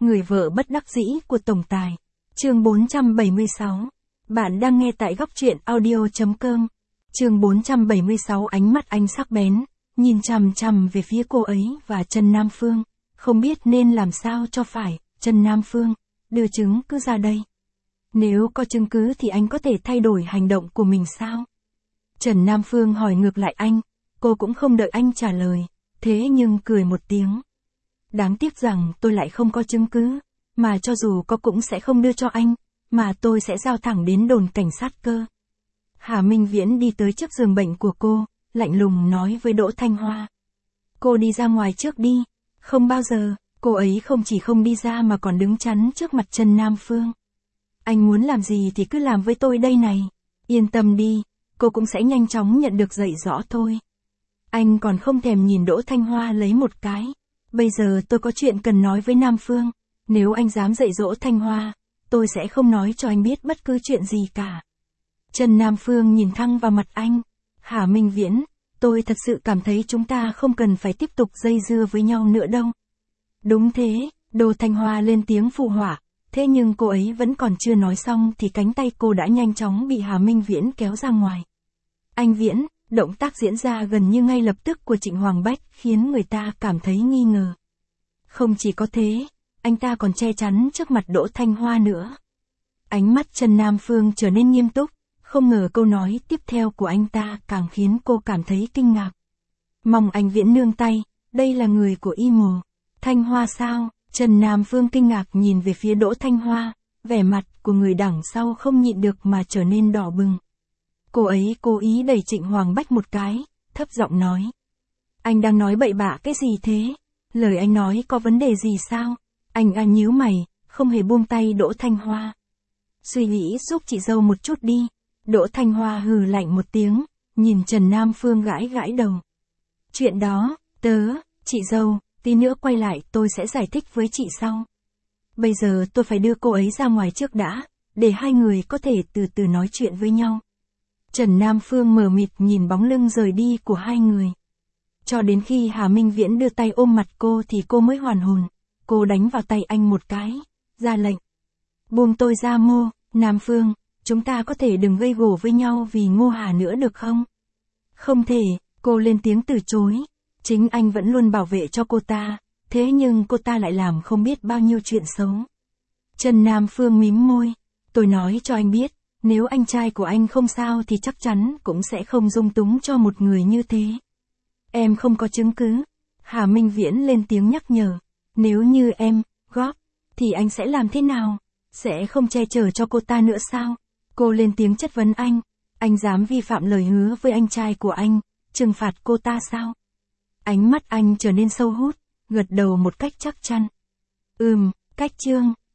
Người vợ bất đắc dĩ của tổng tài. Chương 476. Bạn đang nghe tại góc truyện audio.com. Chương 476. Ánh mắt anh sắc bén, nhìn chằm chằm về phía cô ấy và Trần Nam Phương. Không biết nên làm sao cho phải. Trần Nam Phương, đưa chứng cứ ra đây. Nếu có chứng cứ thì anh có thể thay đổi hành động của mình sao? Trần Nam Phương hỏi ngược lại anh. Cô cũng không đợi anh trả lời, thế nhưng cười một tiếng. Đáng tiếc rằng tôi lại không có chứng cứ, mà cho dù có cũng sẽ không đưa cho anh, mà tôi sẽ giao thẳng đến đồn cảnh sát cơ. Hà Minh Viễn đi tới trước giường bệnh của cô, lạnh lùng nói với Đỗ Thanh Hoa. Cô đi ra ngoài trước đi. Không bao giờ, cô ấy không chỉ không đi ra mà còn đứng chắn trước mặt Trần Nam Phương. Anh muốn làm gì thì cứ làm với tôi đây này. Yên tâm đi, cô cũng sẽ nhanh chóng nhận được dạy rõ thôi. Anh còn không thèm nhìn Đỗ Thanh Hoa lấy một cái. Bây giờ tôi có chuyện cần nói với Nam Phương. Nếu anh dám dạy dỗ Thanh Hoa, tôi sẽ không nói cho anh biết bất cứ chuyện gì cả. Trần Nam Phương nhìn thẳng vào mặt anh. Hà Minh Viễn, tôi thật sự cảm thấy chúng ta không cần phải tiếp tục dây dưa với nhau nữa đâu. Đúng thế, Đỗ Thanh Hoa lên tiếng phụ họa. Thế nhưng cô ấy vẫn còn chưa nói xong thì cánh tay cô đã nhanh chóng bị Hà Minh Viễn kéo ra ngoài. Anh Viễn, động tác diễn ra gần như ngay lập tức của Trịnh Hoàng Bách khiến người ta cảm thấy nghi ngờ. Không chỉ có thế, anh ta còn che chắn trước mặt Đỗ Thanh Hoa nữa. Ánh mắt Trần Nam Phương trở nên nghiêm túc, không ngờ câu nói tiếp theo của anh ta càng khiến cô cảm thấy kinh ngạc. Mong anh Viễn nương tay, đây là người của Y Mồ. Thanh Hoa sao? Trần Nam Phương kinh ngạc nhìn về phía Đỗ Thanh Hoa, vẻ mặt của người đằng sau không nhịn được mà trở nên đỏ bừng. Cô ấy cố ý đẩy Trịnh Hoàng Bách một cái, thấp giọng nói. Anh đang nói bậy bạ cái gì thế? Lời anh nói có vấn đề gì sao? Anh nhíu mày, không hề buông tay Đỗ Thanh Hoa. Suy nghĩ giúp chị dâu một chút đi. Đỗ Thanh Hoa hừ lạnh một tiếng, nhìn Trần Nam Phương gãi gãi đầu. Chuyện đó, chị dâu, tí nữa quay lại tôi sẽ giải thích với chị sau. Bây giờ tôi phải đưa cô ấy ra ngoài trước đã, để hai người có thể từ từ nói chuyện với nhau. Trần Nam Phương mờ mịt nhìn bóng lưng rời đi của hai người. Cho đến khi Hà Minh Viễn đưa tay ôm mặt cô thì cô mới hoàn hồn. Cô đánh vào tay anh một cái, ra lệnh. Buông tôi ra Ngô, Nam Phương, chúng ta có thể đừng gây gổ với nhau vì Ngô Hà nữa được không? Không thể, cô lên tiếng từ chối. Chính anh vẫn luôn bảo vệ cho cô ta, thế nhưng cô ta lại làm không biết bao nhiêu chuyện xấu. Trần Nam Phương mím môi, tôi nói cho anh biết, nếu anh trai của anh không sao thì chắc chắn cũng sẽ không dung túng cho một người như thế. Em không có chứng cứ. Hà Minh Viễn lên tiếng nhắc nhở. Nếu như em, góp, thì anh sẽ làm thế nào? Sẽ không che chở cho cô ta nữa sao? Cô lên tiếng chất vấn anh. Anh dám vi phạm lời hứa với anh trai của anh, trừng phạt cô ta sao? Ánh mắt anh trở nên sâu hút, gật đầu một cách chắc chắn. Cách chương.